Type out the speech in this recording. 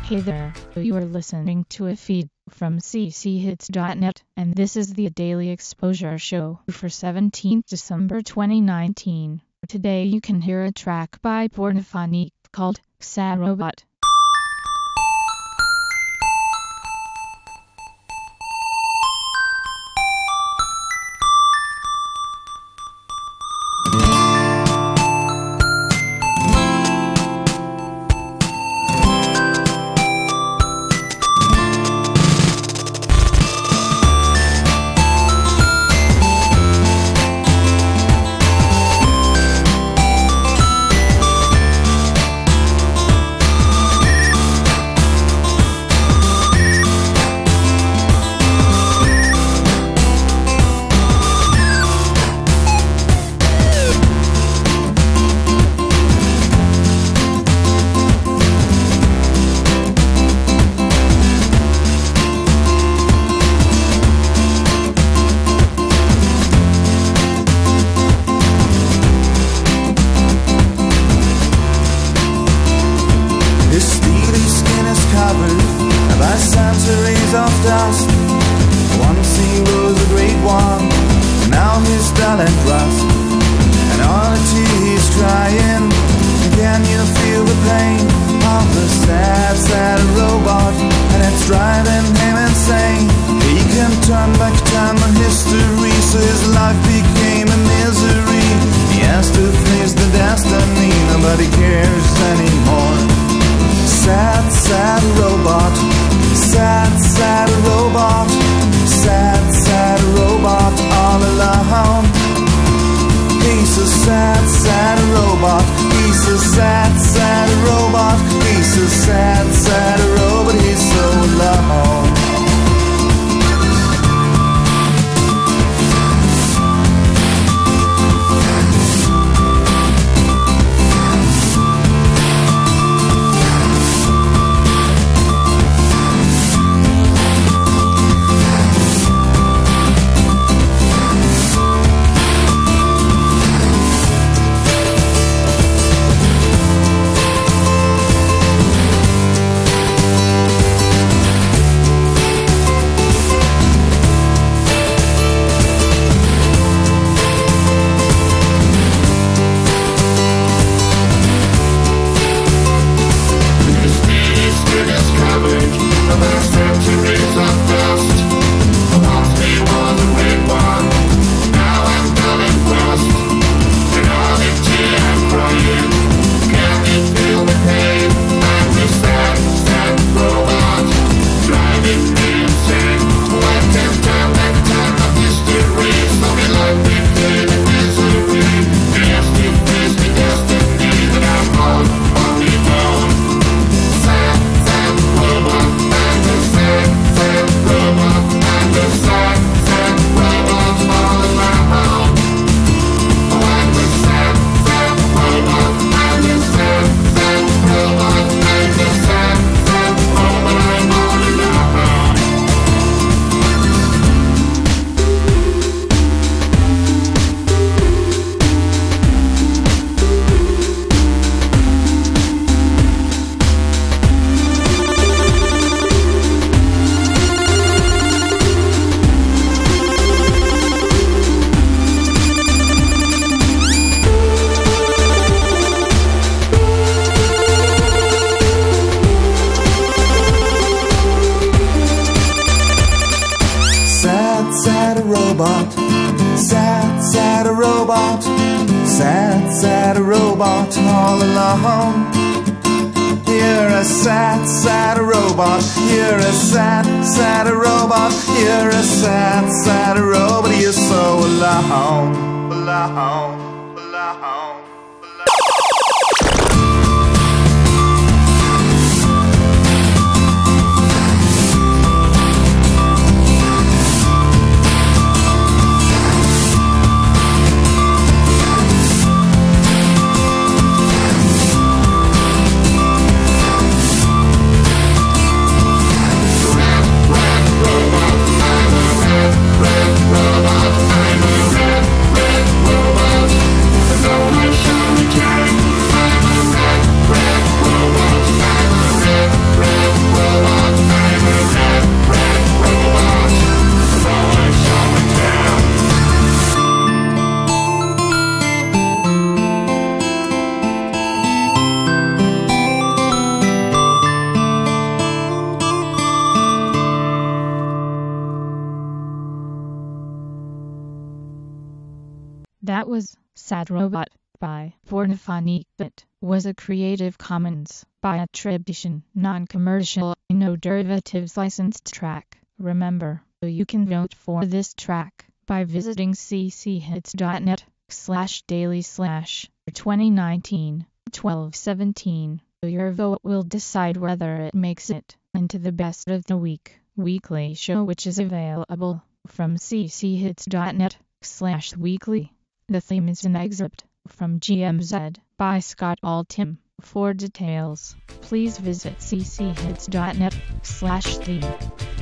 Hey there, you are listening to a feed from cchits.net, and this is the Daily Exposure Show for 17th December 2019. Today you can hear a track by Pornophonic called Sad Robot. By centuries of dust. Once he was a great one, now he's dull and rust. And all the tears crying, can you feel the pain of the sad, sad robot? And it's driving him insane. He can turn back time and history, so his life became a misery. He has to face the destiny, nobody cares anymore. Sad, sad robot. Sad, sad robot. Sad, sad robot all alone. He's a sad, sad robot. He's a sad, sad robot. He's a sad, sad robot. He's so alone. Robot, sad, sad robot, sad, sad robot all alone. You're a sad, sad robot. You're a sad, sad robot. You're a sad, sad robot. You're so alone, alone, alone. Robot, I'm a red robot. That was Sad Robot by Pornophonic. It was a Creative Commons by attribution, non-commercial, no derivatives licensed track. Remember, you can vote for this track by visiting cchits.net/daily/2019-12-17. Your vote will decide whether it makes it into the best of the week weekly show, which is available from cchits.net/weekly. The theme is an excerpt from GMZ by Scott Altham. For details, please visit cchits.net/theme.